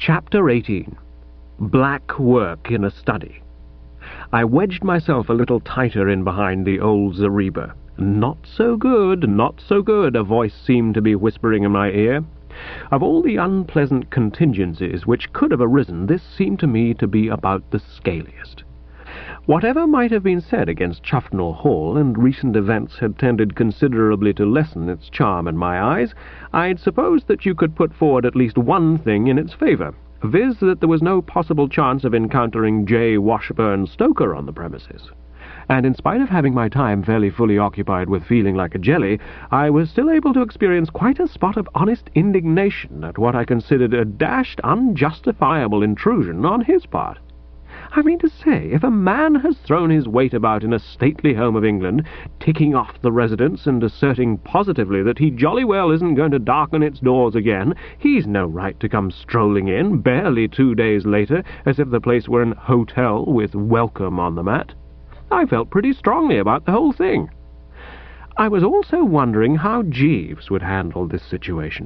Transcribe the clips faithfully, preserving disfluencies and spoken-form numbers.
Chapter eighteen. Black Work in a Study. I wedged myself a little tighter in behind the old zareba. Not so good, not so good, a voice seemed to be whispering in my ear. Of all the unpleasant contingencies which could have arisen, this seemed to me to be about the scaliest. Whatever might have been said against Chuffnell Hall, and recent events had tended considerably to lessen its charm in my eyes, I'd supposed that you could put forward at least one thing in its favour, viz. That there was no possible chance of encountering J. Washburn Stoker on the premises. And in spite of having my time fairly fully occupied with feeling like a jelly, I was still able to experience quite a spot of honest indignation at what I considered a dashed unjustifiable intrusion on his part. I mean to say, if a man has thrown his weight about in a stately home of England, ticking off the residence and asserting positively that he jolly well isn't going to darken its doors again, he's no right to come strolling in, barely two days later, as if the place were an hotel with welcome on the mat. I felt pretty strongly about the whole thing. I was also wondering how Jeeves would handle this situation.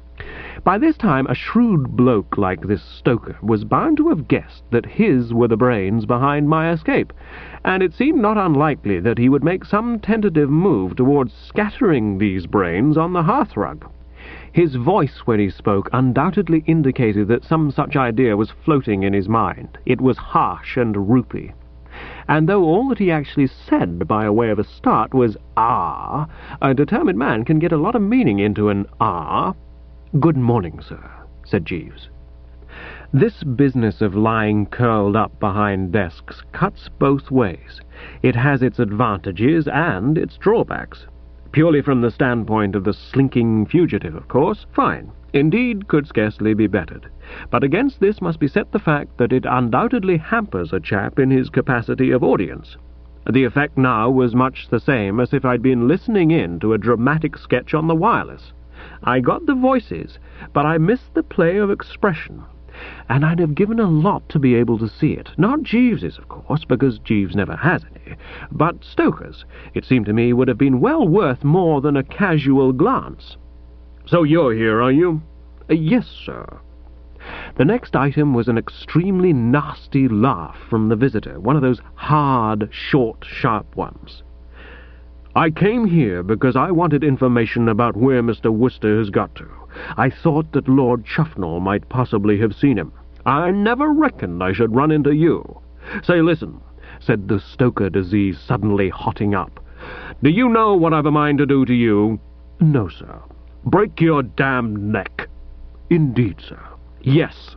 By this time, a shrewd bloke like this Stoker was bound to have guessed that his were the brains behind my escape, and it seemed not unlikely that he would make some tentative move towards scattering these brains on the hearthrug. His voice when he spoke undoubtedly indicated that some such idea was floating in his mind. It was harsh and roopy. And though all that he actually said by way of a start was "ah," a determined man can get a lot of meaning into an "ah." "Good morning, sir," said Jeeves. This business of lying curled up behind desks cuts both ways. It has its advantages and its drawbacks. Purely from the standpoint of the slinking fugitive, of course, fine. Indeed, could scarcely be bettered. But against this must be set the fact that it undoubtedly hampers a chap in his capacity of audience. The effect now was much the same as if I'd been listening in to a dramatic sketch on the wireless. I got the voices, but I missed the play of expression, and I'd have given a lot to be able to see it. Not Jeeves's, of course, because Jeeves never has any, but Stoker's, it seemed to me, would have been well worth more than a casual glance. "So you're here, are you?" "Yes, sir." The next item was an extremely nasty laugh from the visitor, one of those hard, short, sharp ones. "I came here because I wanted information about where Mister Wooster has got to. I thought that Lord Chuffnell might possibly have seen him. I never reckoned I should run into you. Say, listen," said the Stoker disease, suddenly hotting up. "Do you know what I've a mind to do to you?" "No, sir." "Break your damned neck." "Indeed, sir." "Yes."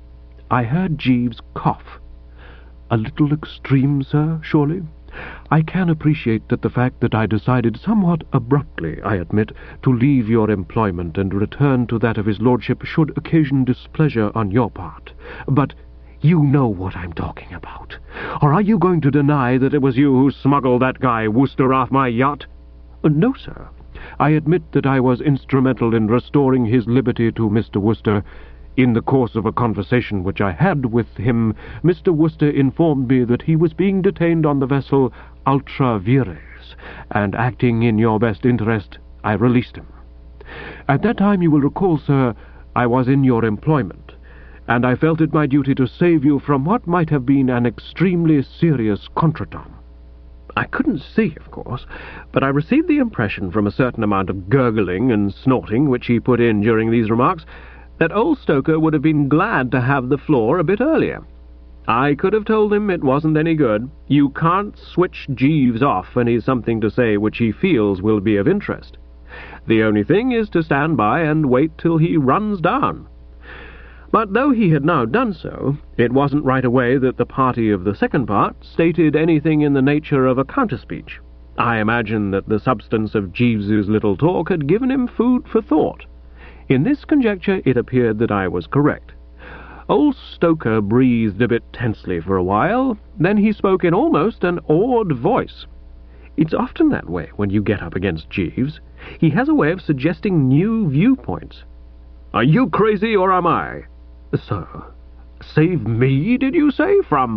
I heard Jeeves cough. "A little extreme, sir, surely? I can appreciate that the fact that I decided somewhat abruptly, I admit, to leave your employment and return to that of his lordship should occasion displeasure on your part. But you know what I'm talking about. Or are you going to deny that it was you who smuggled that guy Wooster off my yacht?" "No, sir. I admit that I was instrumental in restoring his liberty to Mister Wooster. In the course of a conversation which I had with him, Mister Wooster informed me that he was being detained on the vessel Ultra Vires, and acting in your best interest, I released him. At that time, you will recall, sir, I was in your employment, and I felt it my duty to save you from what might have been an extremely serious contretemps." I couldn't see, of course, but I received the impression from a certain amount of gurgling and snorting which he put in during these remarks that old Stoker would have been glad to have the floor a bit earlier. I could have told him it wasn't any good. You can't switch Jeeves off when he's something to say which he feels will be of interest. The only thing is to stand by and wait till he runs down. But though he had now done so, it wasn't right away that the party of the second part stated anything in the nature of a counterspeech. I imagine that the substance of Jeeves's little talk had given him food for thought. In this conjecture it appeared that I was correct. Old Stoker breathed a bit tensely for a while, then he spoke in almost an awed voice. It's often that way when you get up against Jeeves. He has a way of suggesting new viewpoints. "Are you crazy, or am I?" "Sir." "Save me, did you say, from—"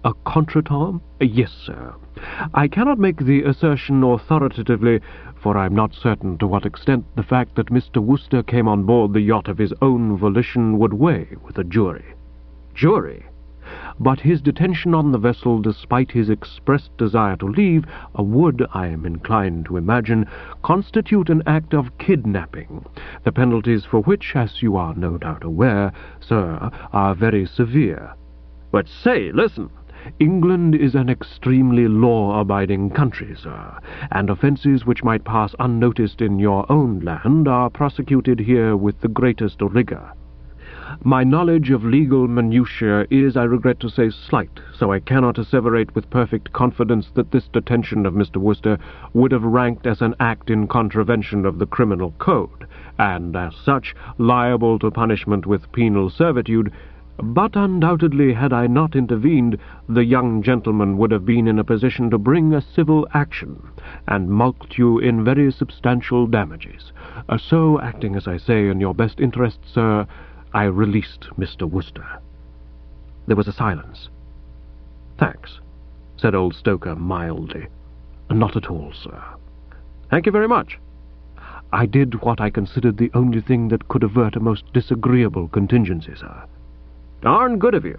A contretemps? Yes, sir. I cannot make the assertion authoritatively, for I am not certain to what extent the fact that Mister Wooster came on board the yacht of his own volition would weigh with a jury. Jury? But his detention on the vessel, despite his expressed desire to leave, would, I am inclined to imagine, constitute an act of kidnapping, the penalties for which, as you are no doubt aware, sir, are very severe. But say, listen, England is an extremely law-abiding country, sir, and offences which might pass unnoticed in your own land are prosecuted here with the greatest rigour. My knowledge of legal minutiae is, I regret to say, slight, so I cannot asseverate with perfect confidence that this detention of Mister Wooster would have ranked as an act in contravention of the criminal code, and, as such, liable to punishment with penal servitude, but undoubtedly, had I not intervened, the young gentleman would have been in a position to bring a civil action, and mulct you in very substantial damages. Uh, so, acting, as I say, in your best interest, sir, I released Mister Wooster. There was a silence. "Thanks," said old Stoker mildly. "Not at all, sir." "Thank you very much." "I did what I considered the only thing that could avert a most disagreeable contingency, sir." "Darn good of you."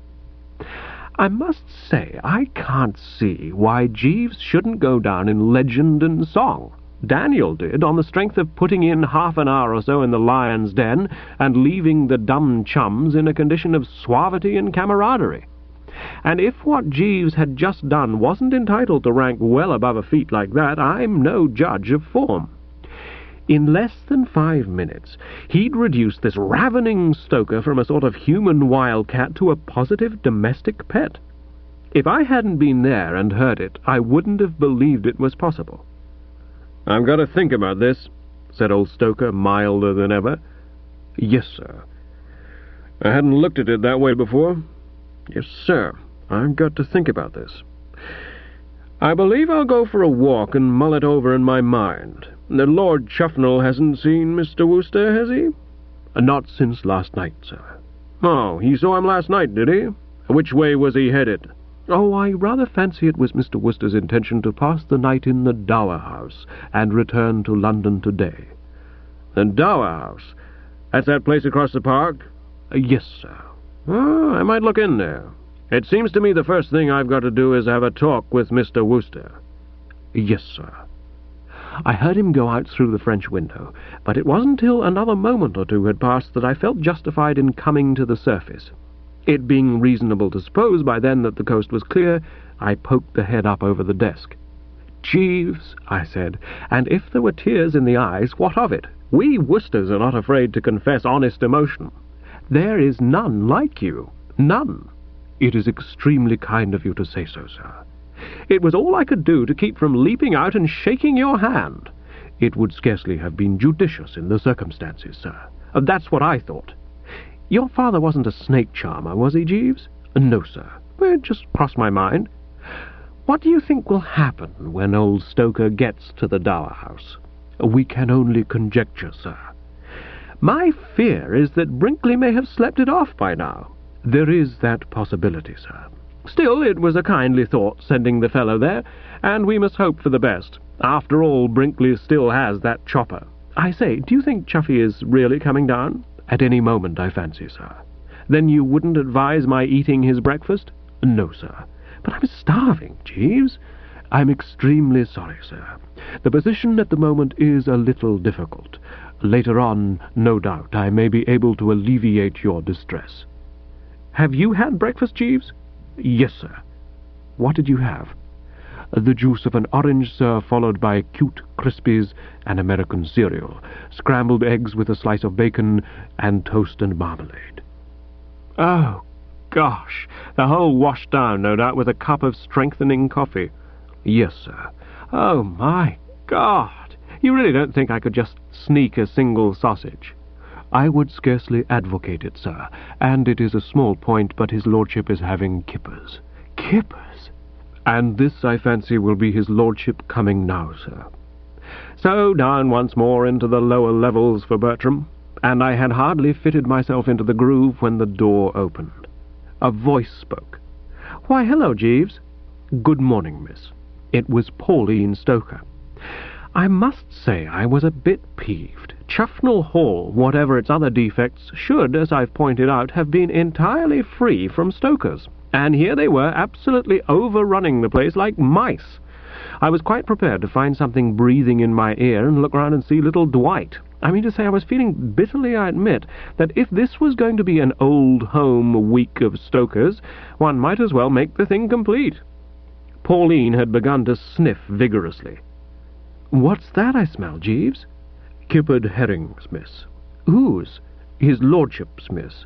"I must say I can't see why Jeeves shouldn't go down in legend and song. Daniel did, on the strength of putting in half an hour or so in the lion's den and leaving the dumb chums in a condition of suavity and camaraderie. And if what Jeeves had just done wasn't entitled to rank well above a feat like that, I'm no judge of form. In less than five minutes, he'd reduced this ravening stoker from a sort of human wildcat to a positive domestic pet. If I hadn't been there and heard it, I wouldn't have believed it was possible." "I've got to think about this," said old Stoker, milder than ever. "Yes, sir." "I hadn't looked at it that way before." "Yes, sir. I've got to think about this. I believe I'll go for a walk and mull it over in my mind. The Lord Chuffnell hasn't seen Mister Wooster, has he?" "Not since last night, sir." "Oh, he saw him last night, did he? Which way was he headed?" "Oh, I rather fancy it was Mister Wooster's intention to pass the night in the Dower House and return to London today." "The Dower House? That's that place across the park?" "Yes, sir." "Oh, I might look in there. It seems to me the first thing I've got to do is have a talk with Mister Wooster." "Yes, sir." I heard him go out through the French window, but it wasn't till another moment or two had passed that I felt justified in coming to the surface. It being reasonable to suppose by then that the coast was clear, I poked the head up over the desk. "Jeeves," I said, and if there were tears in the eyes, what of it? We Woosters are not afraid to confess honest emotion. "There is none like you. None." "It is extremely kind of you to say so, sir." "It was all I could do to keep from leaping out and shaking your hand." "It would scarcely have been judicious in the circumstances, sir." "That's what I thought." "Your father wasn't a snake charmer, was he, Jeeves?" "No, sir." "It just crossed my mind." "What do you think will happen when old Stoker gets to the Dower House?" "We can only conjecture, sir." "My fear is that Brinkley may have slept it off by now." "There is that possibility, sir." "Still, it was a kindly thought, sending the fellow there, and we must hope for the best. After all, Brinkley still has that chopper. I say, do you think Chuffy is really coming down?" "At any moment, I fancy, sir." "Then you wouldn't advise my eating his breakfast?" "No, sir." "But I'm starving, Jeeves." "I'm extremely sorry, sir. The position at the moment is a little difficult. Later on, no doubt, I may be able to alleviate your distress." "Have you had breakfast, Jeeves?" "Yes, sir." "What did you have?" "The juice of an orange, sir, followed by cute Crispies and American cereal, scrambled eggs with a slice of bacon, and toast and marmalade." "Oh, gosh, the whole washed down, no doubt, with a cup of strengthening coffee." "Yes, sir." "Oh, my God! You really don't think I could just sneak a single sausage?" "I would scarcely advocate it, sir, and it is a small point, but his lordship is having kippers." "Kippers?" "And this, I fancy, will be his lordship coming now, sir." So down once more into the lower levels for Bertram, and I had hardly fitted myself into the groove when the door opened. A voice spoke. Why, hello, Jeeves. Good morning, miss. It was Pauline Stoker. I must say I was a bit peeved. Chuffnell Hall, whatever its other defects, should, as I've pointed out, have been entirely free from stokers. And here they were, absolutely overrunning the place like mice. I was quite prepared to find something breathing in my ear and look round and see little Dwight. I mean to say I was feeling bitterly, I admit, that if this was going to be an old home week of stokers, one might as well make the thing complete. Pauline had begun to sniff vigorously. "What's that I smell, Jeeves?" "Kippered herrings, miss." "Whose?" "His lordship's, miss."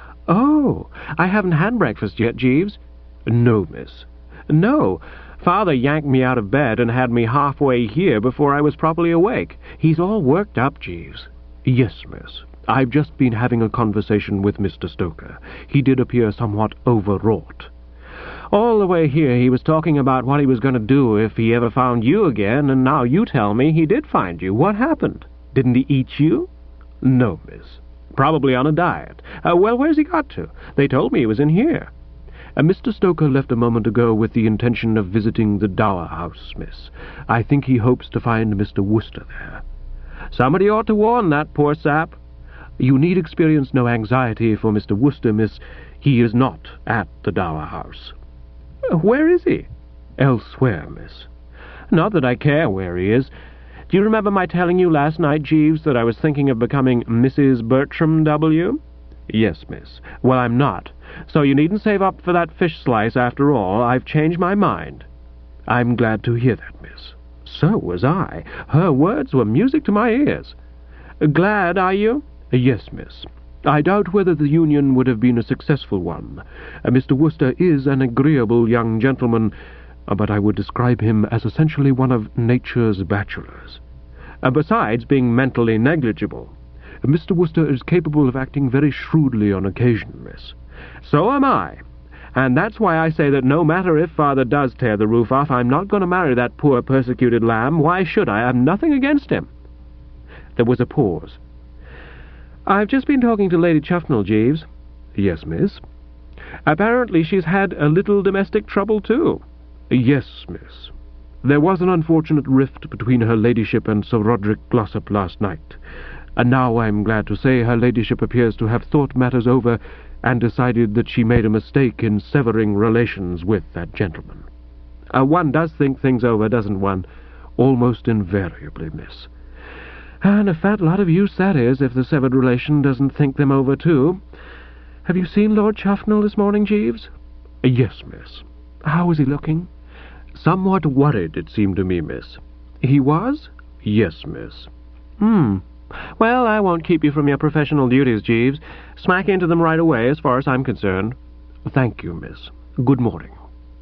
"Oh, I haven't had breakfast yet, Jeeves." "No, miss." "No. Father yanked me out of bed and had me halfway here before I was properly awake. He's all worked up, Jeeves." "Yes, miss. I've just been having a conversation with Mister Stoker. He did appear somewhat overwrought." "All the way here he was talking about what he was going to do if he ever found you again, and now you tell me he did find you. What happened? Didn't he eat you?" "No, miss." "Probably on a diet. Uh, well, where's he got to? They told me he was in here." Uh, Mister Stoker left a moment ago with the intention of visiting the Dower House, miss. I think he hopes to find Mister Wooster there." "Somebody ought to warn that poor sap." "You need experience no anxiety for Mister Wooster, miss. He is not at the Dower House." Uh, "Where is he?" "Elsewhere, miss." "Not that I care where he is. Do you remember my telling you last night, Jeeves, that I was thinking of becoming Missus Bertram W.?" "Yes, miss." "Well, I'm not. So you needn't save up for that fish slice after all. I've changed my mind." "I'm glad to hear that, miss." "So was I. Her words were music to my ears." "Glad, are you?" "Yes, miss. I doubt whether the union would have been a successful one. Uh, Mister Wooster is an agreeable young gentleman, uh, but I would describe him as essentially one of nature's bachelors. Uh, besides being mentally negligible. Uh, Mister Wooster is capable of acting very shrewdly on occasion, miss." "So am I. And that's why I say that no matter if Father does tear the roof off, I'm not going to marry that poor persecuted lamb. Why should I? I've nothing against him." There was a pause. "I've just been talking to Lady Chuffnell, Jeeves." "Yes, miss." "Apparently she's had a little domestic trouble, too." "Yes, miss. There was an unfortunate rift between her ladyship and Sir Roderick Glossop last night, and now I'm glad to say her ladyship appears to have thought matters over and decided that she made a mistake in severing relations with that gentleman." Uh, one does think things over, doesn't one?" "Almost invariably, miss." "And a fat lot of use that is, if the severed relation doesn't think them over, too. Have you seen Lord Chuffnell this morning, Jeeves?" "Yes, miss." "How is he looking?" "Somewhat worried, it seemed to me, miss." "He was?" "Yes, miss." "Hmm. Well, I won't keep you from your professional duties, Jeeves. Smack into them right away, as far as I'm concerned." "Thank you, miss. Good morning."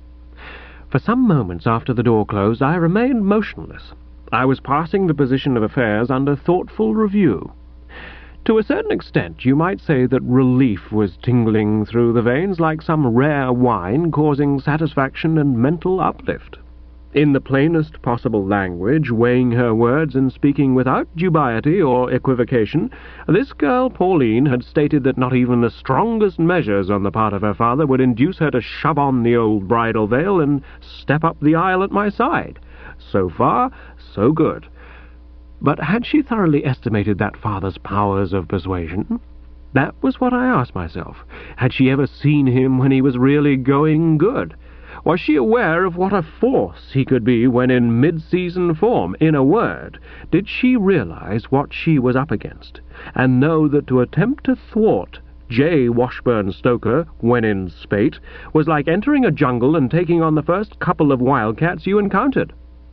For some moments after the door closed, I remained motionless. I was passing the position of affairs under thoughtful review. To a certain extent, you might say that relief was tingling through the veins like some rare wine, causing satisfaction and mental uplift. In the plainest possible language, weighing her words and speaking without dubiety or equivocation, this girl Pauline had stated that not even the strongest measures on the part of her father would induce her to shove on the old bridal veil and step up the aisle at my side. So far, so good. But had she thoroughly estimated that father's powers of persuasion? That was what I asked myself. Had she ever seen him when he was really going good? Was she aware of what a force he could be when in mid-season form? In a word, did she realize what she was up against, and know that to attempt to thwart J. Washburn Stoker, when in spate, was like entering a jungle and taking on the first couple of wildcats you encountered?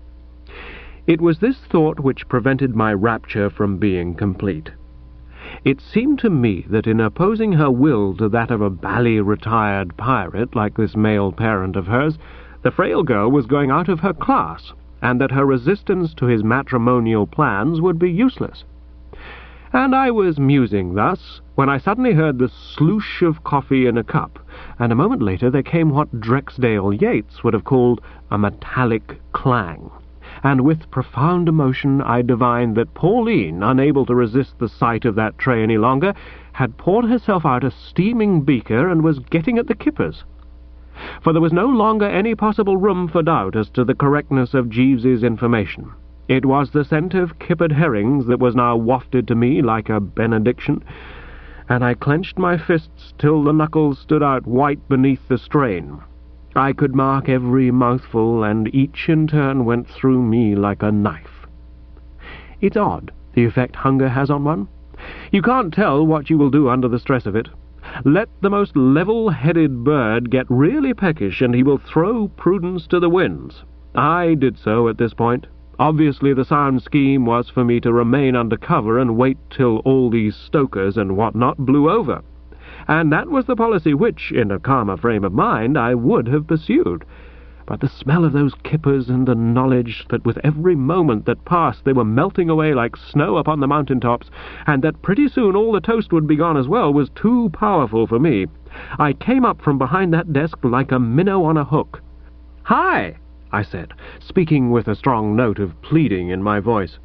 It was this thought which prevented my rapture from being complete. It seemed to me that in opposing her will to that of a bally-retired pirate like this male parent of hers, the frail girl was going out of her class, and that her resistance to his matrimonial plans would be useless. And I was musing thus, when I suddenly heard the sloosh of coffee in a cup, and a moment later there came what Drexdale Yates would have called a metallic clang. And with profound emotion I divined that Pauline, unable to resist the sight of that tray any longer, had poured herself out a steaming beaker and was getting at the kippers. for there was no longer any possible room for doubt as to the correctness of Jeeves's information. It was the scent of kippered herrings that was now wafted to me like a benediction, and I clenched my fists till the knuckles stood out white beneath the strain. I could mark every mouthful, and each in turn went through me like a knife. It's odd, the effect hunger has on one. You can't tell what you will do under the stress of it. Let the most level-headed bird get really peckish, and he will throw prudence to the winds. I did so at this point. Obviously the sound scheme was for me to remain under cover and wait till all these stokers and what-not blew over. And that was the policy which, in a calmer frame of mind, I would have pursued. But the smell of those kippers, and the knowledge that with every moment that passed they were melting away like snow upon the mountain-tops, and that pretty soon all the toast would be gone as well, was too powerful for me. I came up from behind that desk like a minnow on a hook. "Hi!" I said, speaking with a strong note of pleading in my voice.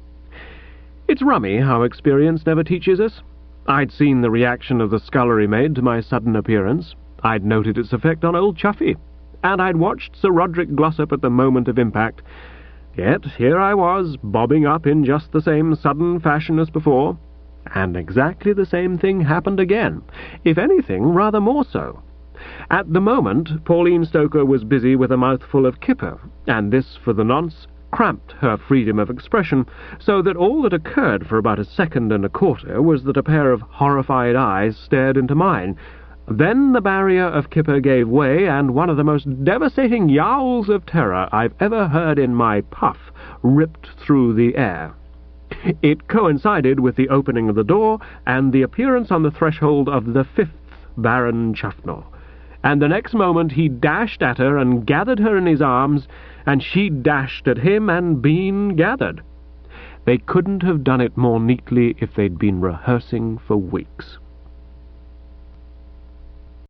It's rummy how experience never teaches us. I'd seen the reaction of the scullery maid to my sudden appearance. I'd noted its effect on old Chuffy, and I'd watched Sir Roderick Glossop at the moment of impact. Yet here I was, bobbing up in just the same sudden fashion as before, and exactly the same thing happened again, if anything, rather more so. At the moment, Pauline Stoker was busy with a mouthful of kipper, and this, for the nonce, cramped her freedom of expression, so that all that occurred for about a second and a quarter was that a pair of horrified eyes stared into mine. Then the barrier of kipper gave way, and one of the most devastating yowls of terror I've ever heard in my puff ripped through the air. It coincided with the opening of the door and the appearance on the threshold of the fifth Baron Chuffnor, and the next moment he dashed at her and gathered her in his arms, and she dashed at him and been gathered. They couldn't have done it more neatly if they'd been rehearsing for weeks.